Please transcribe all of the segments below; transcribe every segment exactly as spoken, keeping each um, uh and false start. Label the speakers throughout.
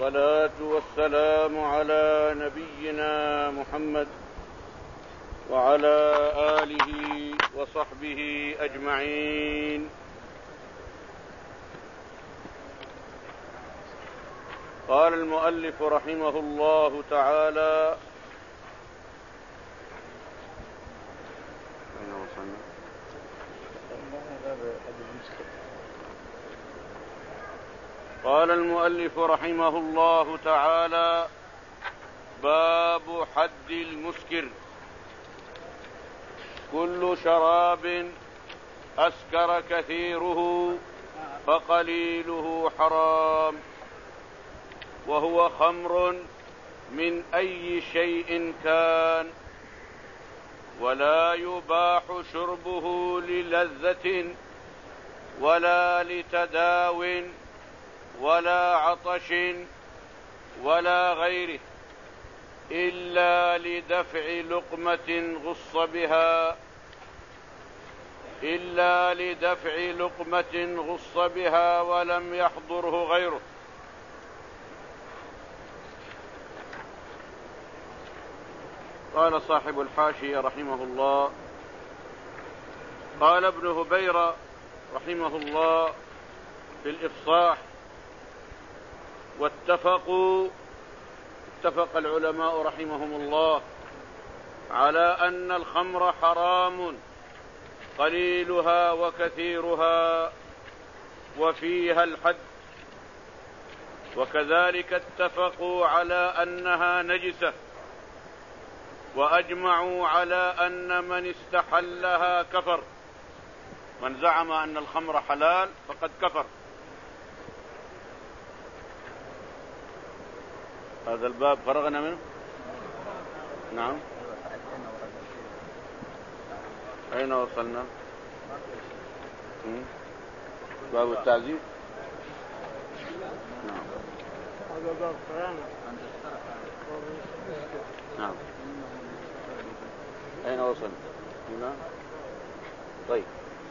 Speaker 1: والصلاة والسلام على نبينا محمد وعلى آله وصحبه أجمعين. قال المؤلف رحمه الله تعالى: قال المؤلف رحمه الله تعالى: باب حد المسكر. كل شراب أسكر كثيره فقليله حرام، وهو خمر من أي شيء كان، ولا يباح شربه للذة ولا لتداو ولا عطش ولا غيره، إلا لدفع لقمة غص بها إلا لدفع لقمة غص بها ولم يحضره غيره. قال صاحب الحاشية رحمه الله: قال ابن هبيرة رحمه الله في الإفصاح: واتفقوا اتفق العلماء رحمهم الله على أن الخمر حرام قليلها وكثيرها وفيها الحد، وكذلك اتفقوا على أنها نجسة، وأجمعوا على أن من استحلها كفر. من زعم أن الخمر حلال فقد كفر. هذا الباب فرغنا منه. نعم، أين وصلنا؟ باب التعزيز. نعم. هذا باب فرغنا. نعم. أين وصلنا؟ هنا. طيب.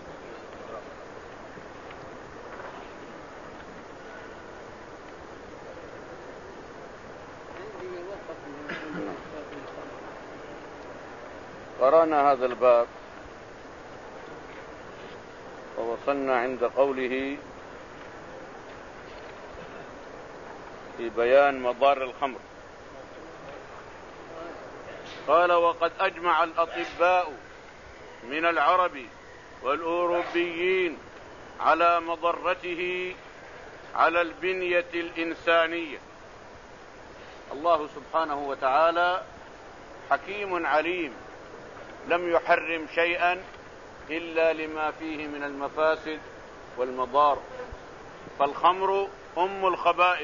Speaker 1: قرأنا هذا الباب ووصلنا عند قوله في بيان مضار الخمر. قال: وقد أجمع الأطباء من العرب والأوروبيين على مضرته على البنية الإنسانية. الله سبحانه وتعالى حكيم عليم، لم يحرم شيئا إلا لما فيه من المفاسد والمضار. فالخمر أم الخبائث،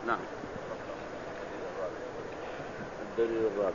Speaker 1: نعم. الدليل الرابع.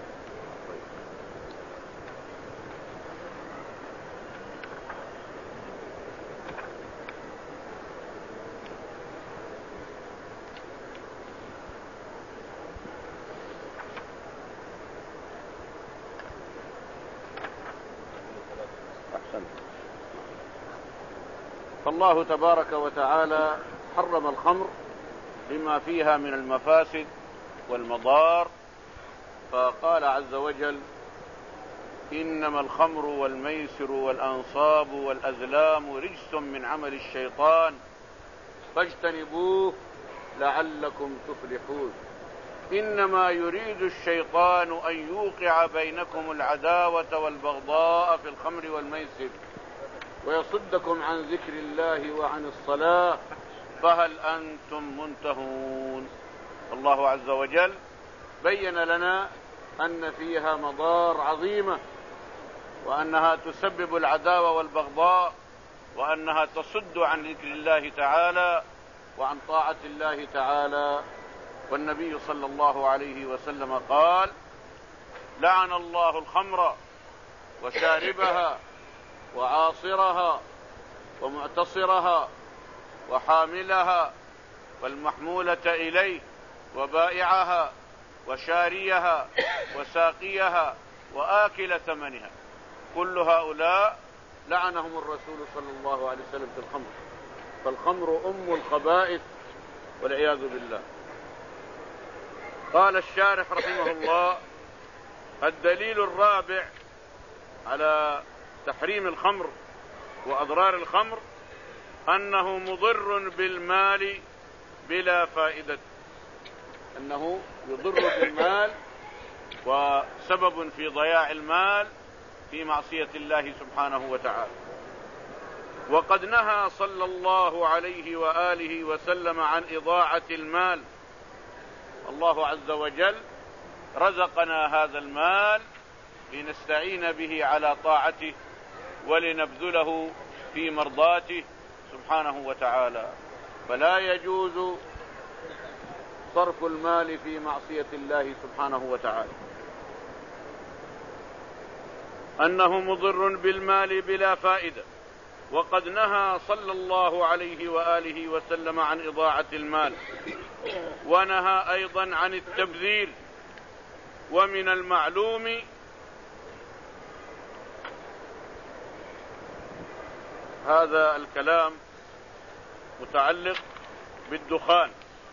Speaker 1: فالله تبارك وتعالى حرم الخمر لما فيها من المفاسد والمضار، فقال عز وجل: إنما الخمر والميسر والأنصاب والأزلام رجس من عمل الشيطان فاجتنبوه لعلكم تفلحون. إنما يريد الشيطان أن يوقع بينكم العداوة والبغضاء في الخمر والميسر ويصدكم عن ذكر الله وعن الصلاة فهل أنتم منتهون. الله عز وجل بين لنا أن فيها مضار عظيمة، وأنها تسبب العداوة والبغضاء، وأنها تصد عن ذكر الله تعالى وعن طاعة الله تعالى. والنبي صلى الله عليه وسلم قال: لعن الله الخمر وشاربها وعاصرها ومعتصرها وحاملها والمحمولة إليه وبائعها وشاريها وساقيها وآكل ثمنها، كل هؤلاء لعنهم الرسول صلى الله عليه وسلم في الخمر. فالخمر أم الخبائث والعياذ بالله. قال الشارح رحمه الله: الدليل الرابع على تحريم الخمر وأضرار الخمر أنه مضر بالمال بلا فائدة، أنه يضر بالمال وسبب في ضياع المال في معصية الله سبحانه وتعالى. وقد نهى صلى الله عليه وآله وسلم عن إضاعة المال. الله عز وجل رزقنا هذا المال لنستعين به على طاعته ولنبذله في مرضاته سبحانه وتعالى، فلا يجوز صرف المال في معصية الله سبحانه وتعالى. أنه مضر بالمال بلا فائدة. وقد نهى صلى الله عليه وآله وسلم عن إضاعة المال، ونهى أيضا عن التبذير. ومن المعلوم هذا الكلام متعلق بالدخان.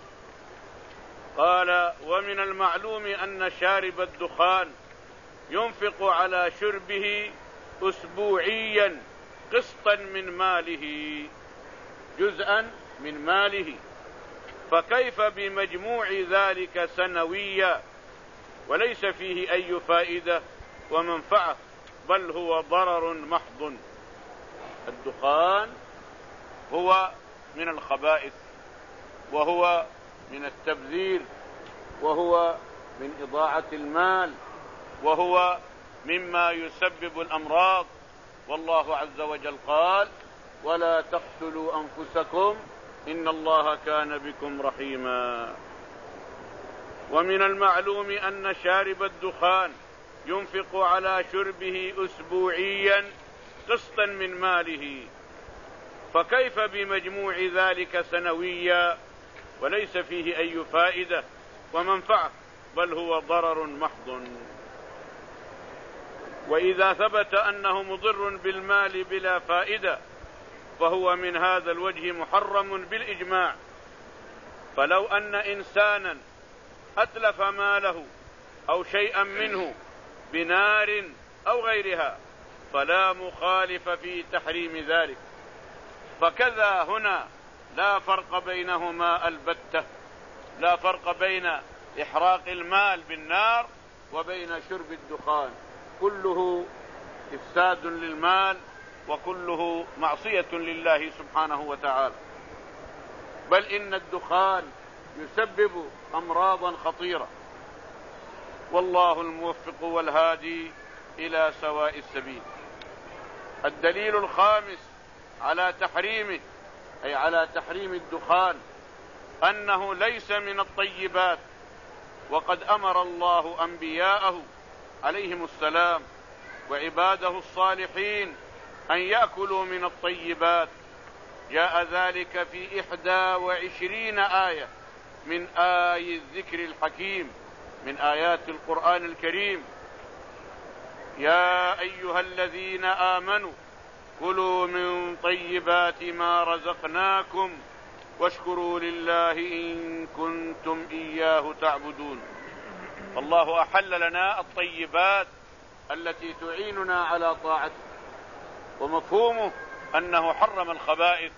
Speaker 1: قال: ومن المعلوم أن شارب الدخان ينفق على شربه أسبوعيا قسطا من ماله، جزءا من ماله، فكيف بمجموع ذلك سنويا وليس فيه أي فائدة ومنفعة، بل هو ضرر محض. الدخان هو من الخبائث، وهو من التبذير، وهو من إضاعة المال، وهو مما يسبب الأمراض. والله عز وجل قال: ولا تقتلوا أنفسكم إن الله كان بكم رحيما. ومن المعلوم أن شارب الدخان ينفق على شربه أسبوعيا قسطا من ماله، فكيف بمجموع ذلك سنويا وليس فيه أي فائدة ومنفعة، بل هو ضرر محض. وإذا ثبت أنه مضر بالمال بلا فائدة فهو من هذا الوجه محرم بالإجماع. فلو أن إنسانا أتلف ماله أو شيئا منه بنار أو غيرها فلا مخالف في تحريم ذلك. فكذا هنا لا فرق بينهما البتة، لا فرق بين إحراق المال بالنار وبين شرب الدخان، كله إفساد للمال وكله معصية لله سبحانه وتعالى. بل إن الدخان يسبب أمراضا خطيرة، والله الموفق والهادي إلى سواء السبيل. الدليل الخامس على تحريمه، أي على تحريم الدخان، أنه ليس من الطيبات، وقد أمر الله أنبياءه عليهم السلام وعباده الصالحين أن يأكلوا من الطيبات. جاء ذلك في إحدى وعشرين آية من آي الذكر الحكيم من آيات القرآن الكريم. يا أيها الذين آمنوا كلوا من طيبات ما رزقناكم واشكروا لله إن كنتم إياه تعبدون. الله أحل لنا الطيبات التي تعيننا على طاعته، ومفهومه أنه حرم الخبائث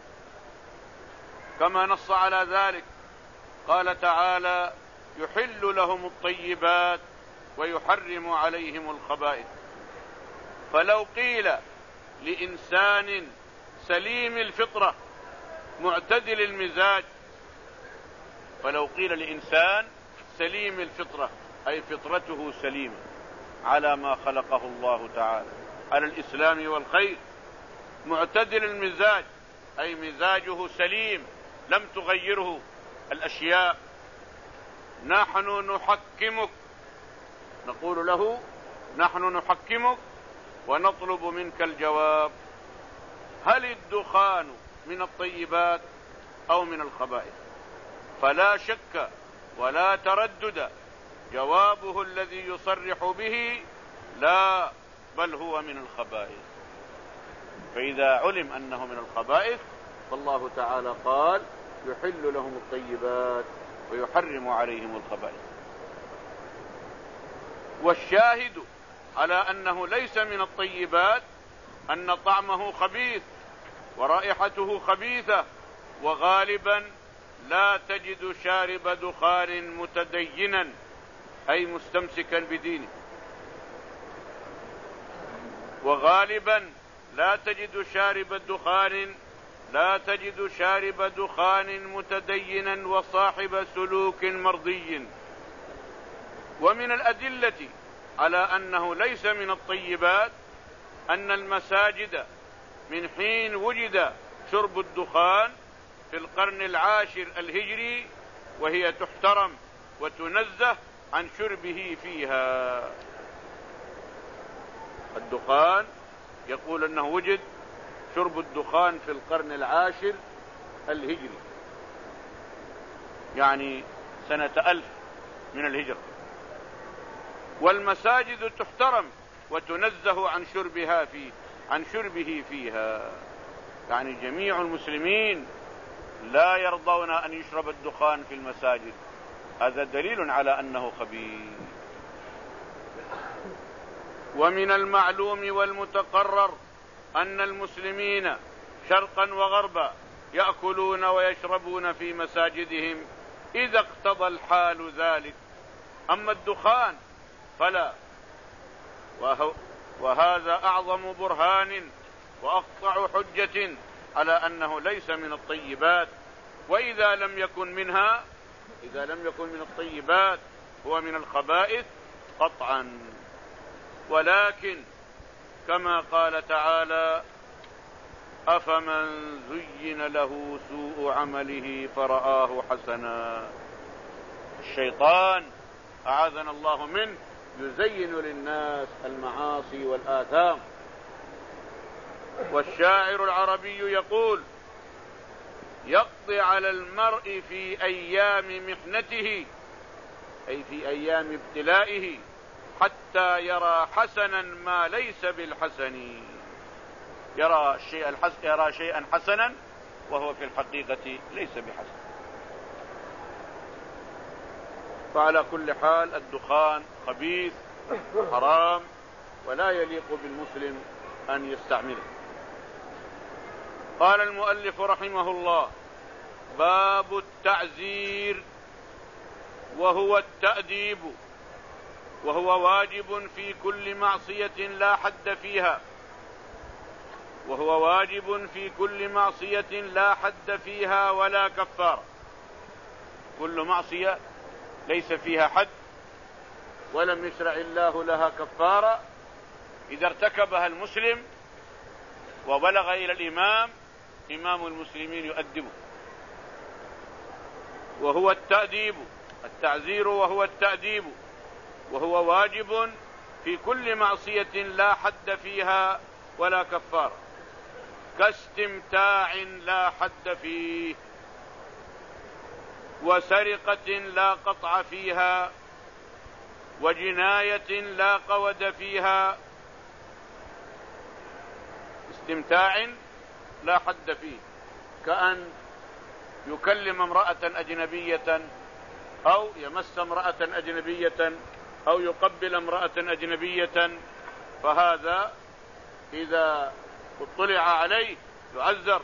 Speaker 1: كما نص على ذلك. قال تعالى: يحل لهم الطيبات ويحرم عليهم الخبائث. فلو قيل لإنسان سليم الفطرة معتدل المزاج، فلو قيل لإنسان سليم الفطرة أي فطرته سليمة على ما خلقه الله تعالى على الإسلام والخير، معتدل المزاج أي مزاجه سليم لم تغيره الأشياء، نحن نحكمك، نقول له نحن نحكمك ونطلب منك الجواب: هل الدخان من الطيبات أو من الخبائث؟ فلا شك ولا تردد، جوابه الذي يصرح به: لا، بل هو من الخبائث. فإذا علم أنه من الخبائث فالله تعالى قال: يحل لهم الطيبات ويحرم عليهم الخبائث. والشاهد على أنه ليس من الطيبات أن طعمه خبيث ورائحته خبيثة، وغالبا لا تجد شارب دخان متدينا أي مستمسكا بدينه، وغالبا لا تجد شارب الدخان لا تجد شارب دخان متدينا وصاحب سلوك مرضي. ومن الأدلة على أنه ليس من الطيبات أن المساجد من حين وجد شرب الدخان في القرن العاشر الهجري وهي تحترم وتنزه عن شربه فيها. الدخان يقول أنه وجد شرب الدخان في القرن العاشر الهجري، يعني سنة ألف من الهجرة، والمساجد تحترم وتنزه عن شربها فيه عن شربه فيها، يعني جميع المسلمين لا يرضون أن يشرب الدخان في المساجد. هذا دليل على أنه خبيث. ومن المعلوم والمتقرر أن المسلمين شرقا وغربا يأكلون ويشربون في مساجدهم إذا اقتضى الحال ذلك، أما الدخان فلا. وهذا أعظم برهان وأقطع حجة على أنه ليس من الطيبات. وإذا لم يكن منها إذا لم يكن من الطيبات هو من الخبائث قطعا. ولكن كما قال تعالى: أفمن زين له سوء عمله فرآه حسنا. الشيطان أعاذنا الله منه يزين للناس المعاصي والآثام. والشاعر العربي يقول: يقضي على المرء في أيام محنته أي في أيام ابتلائه حتى يرى حسنا ما ليس بالحسن. يرى الشيء الحسن يرى شيئا حسنا وهو في الحقيقة ليس بحسن. فعلى كل حال الدخان خبيث حرام ولا يليق بالمسلم أن يستعمله. قال المؤلف رحمه الله: باب التعزير، وهو التأديب، وهو واجب في كل معصية لا حد فيها وهو واجب في كل معصية لا حد فيها ولا كفارة. كل معصية ليس فيها حد ولم يشرع الله لها كفارة، إذا ارتكبها المسلم وبلغ إلى الإمام إمام المسلمين يؤدبه. وهو التأديب، التعزير وهو التأديب، وهو واجب في كل معصية لا حد فيها ولا كفارة، كاستمتاع لا حد فيه، وسرقة لا قطع فيها، وجناية لا قود فيها. استمتاع لا حد فيه، كأن يكلم امرأة أجنبية أو يمس امرأة أجنبية أو يقبل امرأة أجنبية، فهذا إذا اطلع عليه يعذر.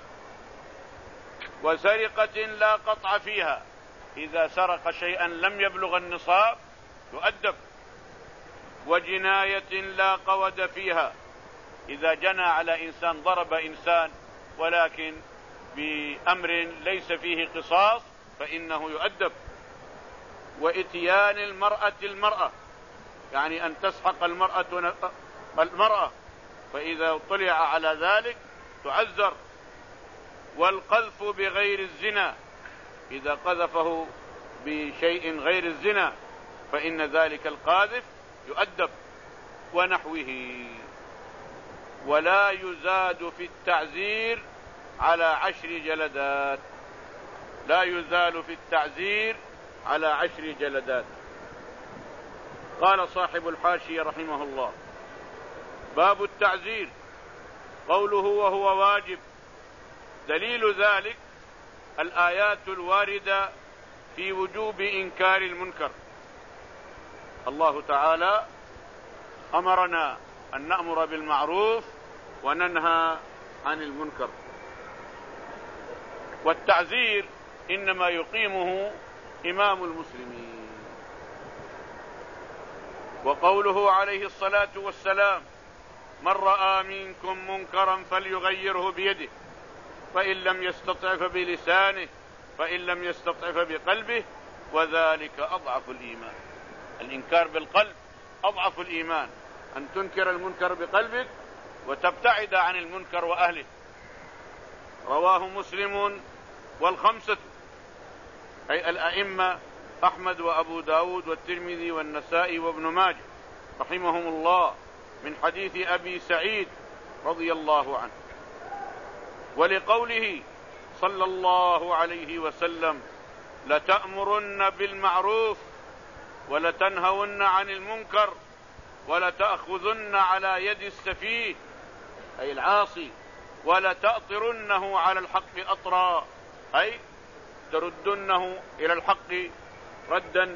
Speaker 1: وسرقة لا قطع فيها، إذا سرق شيئا لم يبلغ النصاب يؤدب. وجناية لا قود فيها، إذا جنى على إنسان، ضرب إنسان ولكن بأمر ليس فيه قصاص فإنه يؤدب. وإتيان المرأة المرأة، يعني أن تسحق المرأة المرأة، فإذا طلع على ذلك تعذر. والقذف بغير الزنا، إذا قذفه بشيء غير الزنا فإن ذلك القاذف يؤدب. ونحوه. ولا يزاد في التعزير على عشر جلدات، لا يزال في التعزير على عشر جلدات. قال صاحب الحاشية رحمه الله: باب التعزير، قوله وهو واجب. دليل ذلك الآيات الواردة في وجوب إنكار المنكر. الله تعالى أمرنا أن نأمر بالمعروف وننهى عن المنكر، والتعزير إنما يقيمه إمام المسلمين. وقوله عليه الصلاة والسلام: من رأى منكم منكرا فليغيره بيده، فإن لم يستطع فبلسانه، فإن لم يستطع فبقلبه، وذلك أضعف الإيمان. الإنكار بالقلب أضعف الإيمان، أن تنكر المنكر بقلبك وتبتعد عن المنكر وأهله. رواه مسلم والخمسة، أي الأئمة أحمد وأبو داود والترمذي والنسائي وابن ماجه رحمهم الله، من حديث أبي سعيد رضي الله عنه. ولقوله صلى الله عليه وسلم: لتأمرن بالمعروف ولتنهون عن المنكر ولتأخذن على يد السفيه، أي العاصي، ولتأطرنه على الحق أطرا، أي تردنه إلى الحق ردا.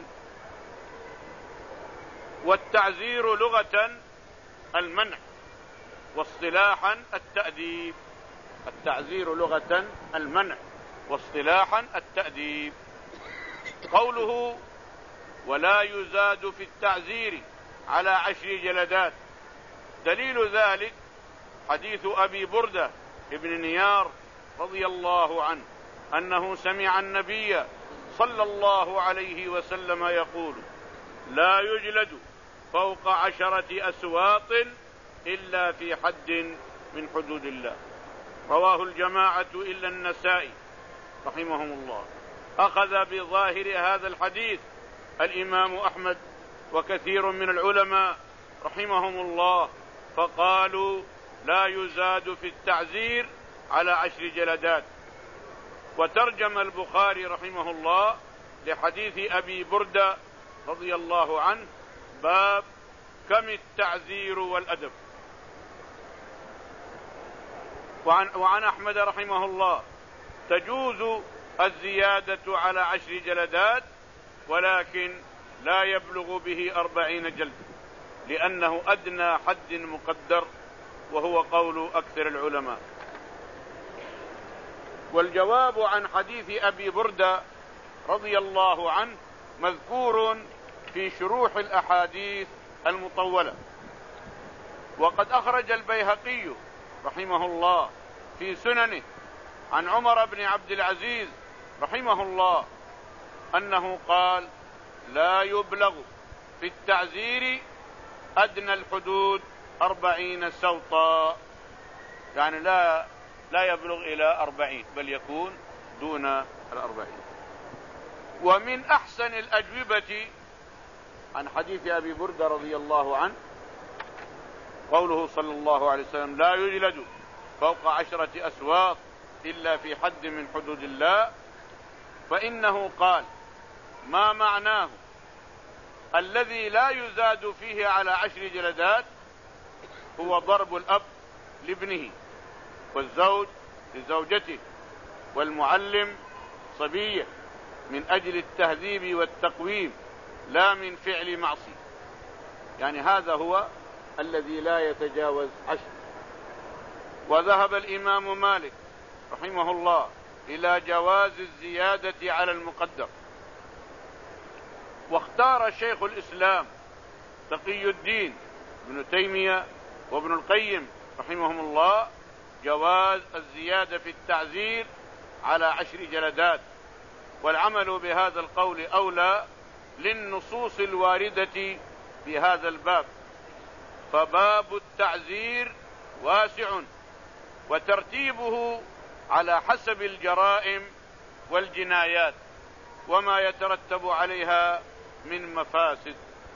Speaker 1: والتعزير لغة المنع، واصطلاحا التأديب. التعزير لغة المنع، واصطلاحا التأديب. قوله ولا يزاد في التعزير على عشر جلدات، دليل ذلك حديث أبي بردة ابن نيار رضي الله عنه أنه سمع النبي صلى الله عليه وسلم يقول: لا يجلد فوق عشرة أسواط إلا في حد من حدود الله. رواه الجماعة إلا النسائي رحمهم الله. أخذ بظاهر هذا الحديث الإمام أحمد وكثير من العلماء رحمهم الله، فقالوا لا يزاد في التعزير على عشر جلدات. وترجم البخاري رحمه الله لحديث أبي بردة رضي الله عنه: باب كم التعزير والأدب. وعن, وعن أحمد رحمه الله: تجوز الزيادة على عشر جلدات، ولكن لا يبلغ به أربعين جلد، لأنه أدنى حد مقدر، وهو قول أكثر العلماء. والجواب عن حديث أبي بردة رضي الله عنه مذكور في شروح الأحاديث المطولة. وقد أخرج البيهقي رحمه الله في سننه عن عمر بن عبد العزيز رحمه الله أنه قال: لا يبلغ في التعزير أدنى الحدود أربعين سوطا، يعني لا لا يبلغ إلى أربعين، بل يكون دون الأربعين. ومن أحسن الأجوبة عن حديث أبي بردة رضي الله عنه قوله صلى الله عليه وسلم: لا يجلد فوق عشرة أسواق إلا في حد من حدود الله، فإنه قال: ما معناه الذي لا يزاد فيه على عشر جلدات هو ضرب الأب لابنه، والزوج لزوجته، والمعلم صبيه، من أجل التهذيب والتقويم لا من فعل معصية. يعني هذا هو الذي لا يتجاوز عشر. وذهب الإمام مالك رحمه الله إلى جواز الزيادة على المقدر، واختار شيخ الإسلام تقي الدين ابن تيمية وابن القيم رحمهم الله جواز الزيادة في التعزير على عشر جلدات، والعمل بهذا القول أولى للنصوص الواردة في هذا الباب، فباب التعزير واسع، وترتيبه على حسب الجرائم والجنايات وما يترتب عليها من مفاسد.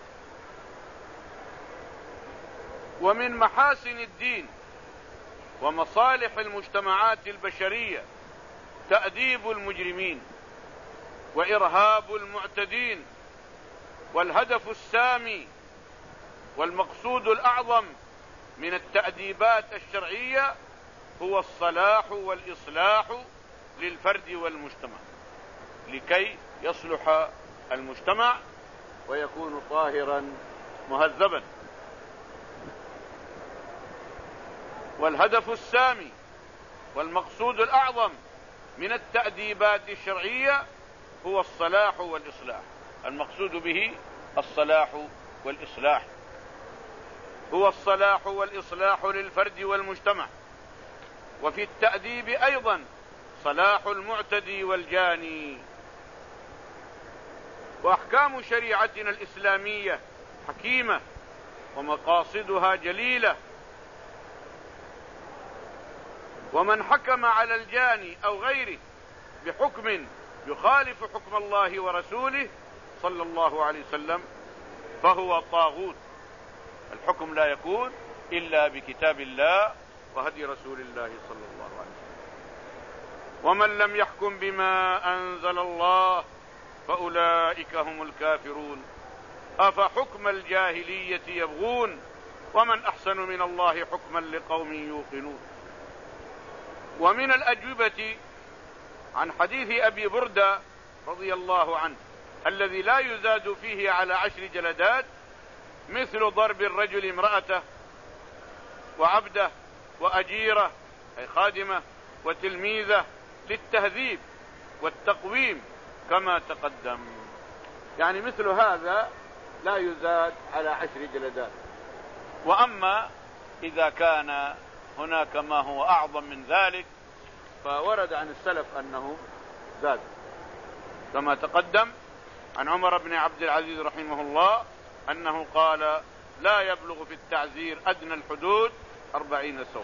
Speaker 1: ومن محاسن الدين ومصالح المجتمعات البشرية تأديب المجرمين وإرهاب المعتدين، والهدف السامي والمقصود الأعظم من التأديبات الشرعية هو الصلاح والإصلاح للفرد والمجتمع، لكي يصلح المجتمع ويكون طاهرا مهذبا. والهدف السامي والمقصود الأعظم من التأديبات الشرعية هو الصلاح والإصلاح، المقصود به الصلاح والإصلاح، هو الصلاح والإصلاح للفرد والمجتمع. وفي التأديب أيضا صلاح المعتدي والجاني. وأحكام شريعتنا الإسلامية حكيمة ومقاصدها جليلة، ومن حكم على الجاني أو غيره بحكم يخالف حكم الله ورسوله صلى الله عليه وسلم فهو طاغوت. الحكم لا يكون إلا بكتاب الله وهدي رسول الله صلى الله عليه وسلم. ومن لم يحكم بما أنزل الله فأولئك هم الكافرون، أفحكم الجاهلية يبغون ومن أحسن من الله حكما لقوم يوقنون. ومن الأجوبة عن حديث أبي بردة رضي الله عنه الذي لا يزاد فيه على عشر جلدات مثل ضرب الرجل امرأته وعبده وأجيرة أي خادمة وتلميذة للتهذيب والتقويم كما تقدم. يعني مثل هذا لا يزاد على عشر جلدات. وأما إذا كان هناك ما هو أعظم من ذلك فورد عن السلف أنه زاد، كما تقدم عن عمر بن عبد العزيز رحمه الله أنه قال: لا يبلغ في التعزير أدنى الحدود أربعين سوط.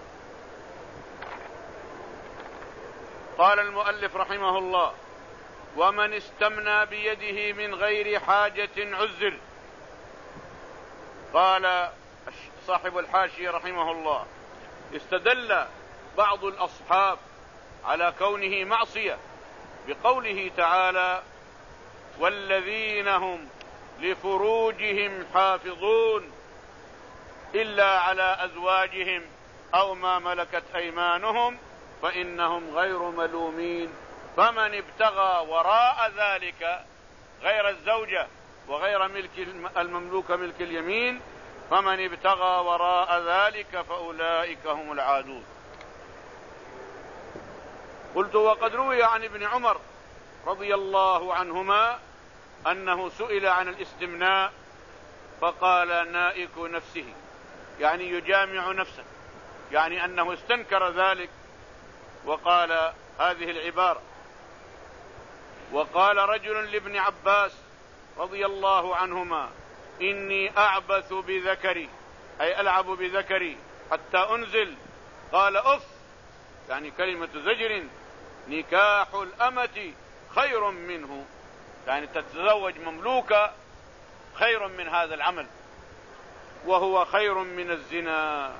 Speaker 1: قال المؤلف رحمه الله: ومن استمنى بيده من غير حاجة عزر. قال صاحب الحاشية رحمه الله: استدل بعض الأصحاب على كونه معصية بقوله تعالى: والذين هم لفروجهم حافظون إلا على أزواجهم أو ما ملكت أيمانهم فإنهم غير ملومين، فمن ابتغى وراء ذلك غير الزوجة وغير ملك المملوك ملك اليمين فمن ابتغى وراء ذلك فأولئك هم العادون. قلت: وقد روي عن ابن عمر رضي الله عنهما أنه سئل عن الاستمناء فقال: نائك نفسه، يعني يجامع نفسه، يعني أنه استنكر ذلك وقال هذه العبارة. وقال رجل لابن عباس رضي الله عنهما: إني أعبث بذكري، أي ألعب بذكري حتى أنزل. قال: أف، يعني كلمة زجر، نكاح الأمة خير منه. يعني تتزوج مملوكة خير من هذا العمل، وهو خير من الزنا.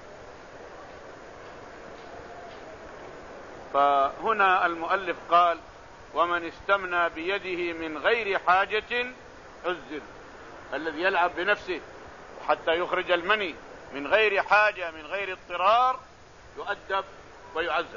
Speaker 1: فهنا المؤلف قال: ومن استمنى بيده من غير حاجة عزر. الذي يلعب بنفسه حتى يخرج المني من غير حاجة من غير اضطرار يؤدب ويعذب.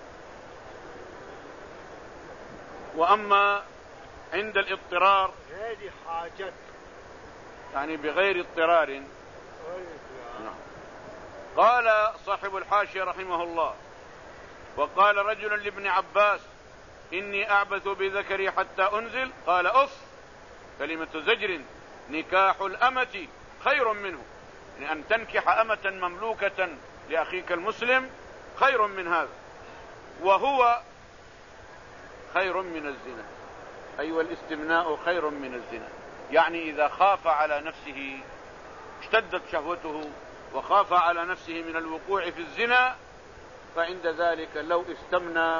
Speaker 1: وأما عند الاضطرار
Speaker 2: هذه حاجة
Speaker 1: يعني بغير اضطرار. نعم. قال صاحب الحاشية رحمه الله: وقال رجل لابن عباس: إني أعبث بذكري حتى أنزل. قال: أف، كلمة زجر. نكاح الأمة خير منه، يعني أن تنكح أمة مملوكة لأخيك المسلم خير من هذا، وهو خير من الزنا. أي والاستمناء خير من الزنا. يعني إذا خاف على نفسه، اشتدت شهوته وخاف على نفسه من الوقوع في الزنا، فعند ذلك لو استمنى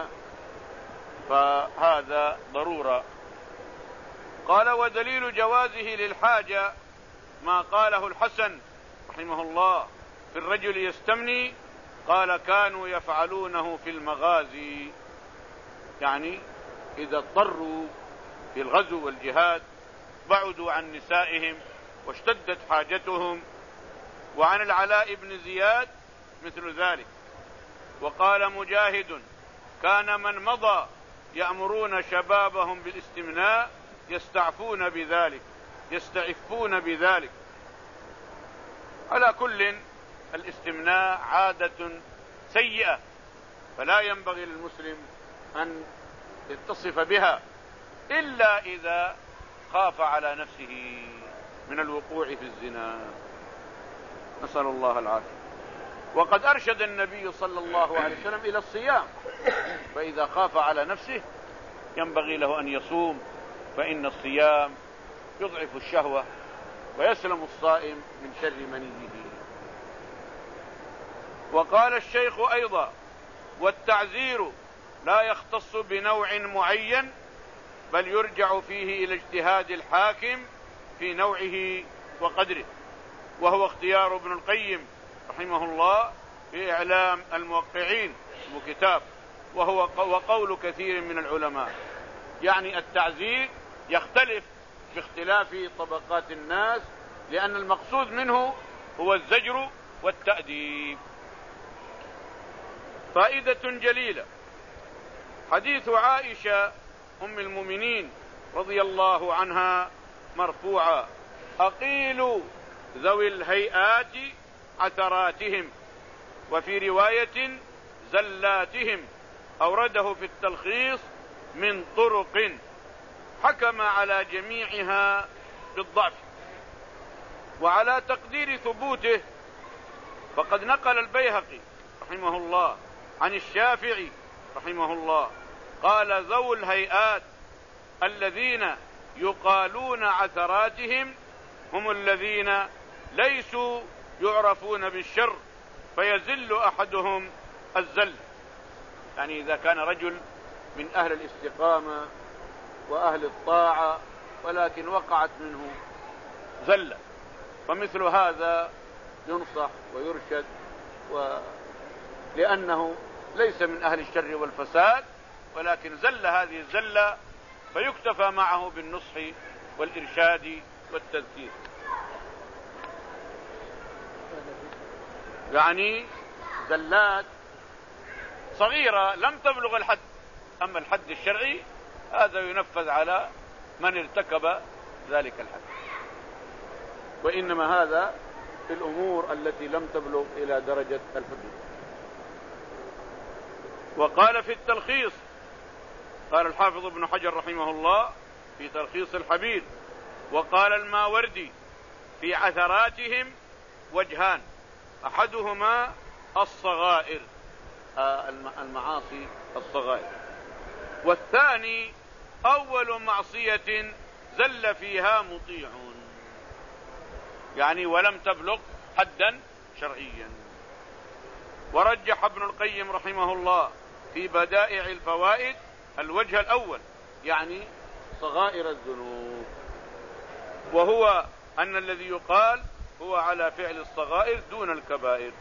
Speaker 1: فهذا ضرورة. قال: ودليل جوازه للحاجة ما قاله الحسن رحمه الله في الرجل يستمني. قال: كانوا يفعلونه في المغازي، يعني إذا اضطروا في الغزو والجهاد بعدوا عن نسائهم واشتدت حاجتهم. وعن العلاء بن زياد مثل ذلك. وقال مجاهد: كان من مضى يأمرون شبابهم بالاستمناء يستعفون بذلك يستعفون بذلك. على كل، الاستمناء عادة سيئة، فلا ينبغي للمسلم أن يتصف بها إلا إذا خاف على نفسه من الوقوع في الزنا، نسأل الله العافية. وقد أرشد النبي صلى الله عليه وسلم إلى الصيام، فإذا خاف على نفسه ينبغي له أن يصوم، فإن الصيام يضعف الشهوة ويسلم الصائم من شر منيه. وقال الشيخ أيضا: والتعزير لا يختص بنوع معين، بل يرجع فيه إلى اجتهاد الحاكم في نوعه وقدره، وهو اختيار ابن القيم رحمه الله في إعلام الموقعين كتاب، وهو وقول كثير من العلماء. يعني التعزير يختلف باختلاف طبقات الناس، لأن المقصود منه هو الزجر والتأديب. فائدة جليلة: حديث عائشة أم المؤمنين رضي الله عنها مرفوعا: أقيلوا ذوي الهيئات عثراتهم، وفي رواية زلاتهم، أورده في التلخيص من طرق حكم على جميعها بالضعف. وعلى تقدير ثبوته فقد نقل البيهقي رحمه الله عن الشافعي رحمه الله قال: ذو الهيئات الذين يقالون عثراتهم هم الذين ليسوا يعرفون بالشر فيزل أحدهم الزل. يعني إذا كان رجل من أهل الاستقامة وأهل الطاعة ولكن وقعت منه زلة، فمثل هذا ينصح ويرشد، و... لأنه ليس من أهل الشر والفساد، ولكن زل هذه الزلة فيكتفى معه بالنصح والإرشاد والتذكير. يعني زلات صغيرة لم تبلغ الحد، أما الحد الشرعي هذا ينفذ على من ارتكب ذلك الحد، وإنما هذا في الأمور التي لم تبلغ إلى درجة الحدود. وقال في التلخيص، قال الحافظ ابن حجر رحمه الله في تلخيص الحبير: وقال الماوردي في عثراتهم وجهان، أحدهما الصغائر، المعاصي الصغائر، والثاني أول معصية زل فيها مطيعون، يعني ولم تبلغ حدا شرعيا. ورجح ابن القيم رحمه الله في بدائع الفوائد الوجه الأول، يعني صغائر الذنوب. وهو أن الذي يقال هو على فعل الصغائر دون الكبائر.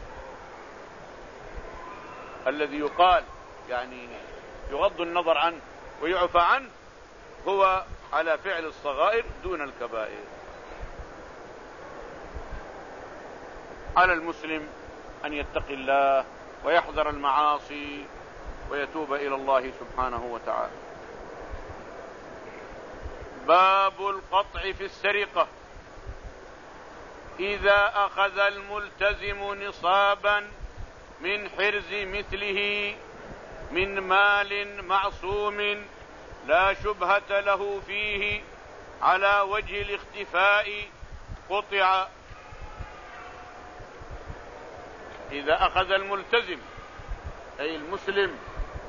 Speaker 1: الذي يقال يعني يغض النظر عنه ويعفى عنه هو على فعل الصغائر دون الكبائر. على المسلم أن يتقي الله ويحذر المعاصي ويتوب إلى الله سبحانه وتعالى. باب القطع في السرقة. إذا أخذ الملتزم نصابا من حرز مثله من مال معصوم لا شبهة له فيه على وجه الاختفاء قطع. إذا أخذ الملتزم أي المسلم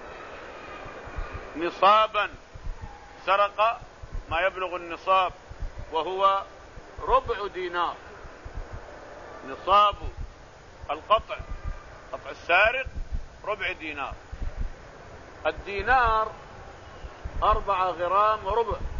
Speaker 1: نصابا، سرق ما يبلغ النصاب وهو ربع دينار. نصاب القطع، قطع السارق ربع دينار. الدينار أربعة غرام وربع،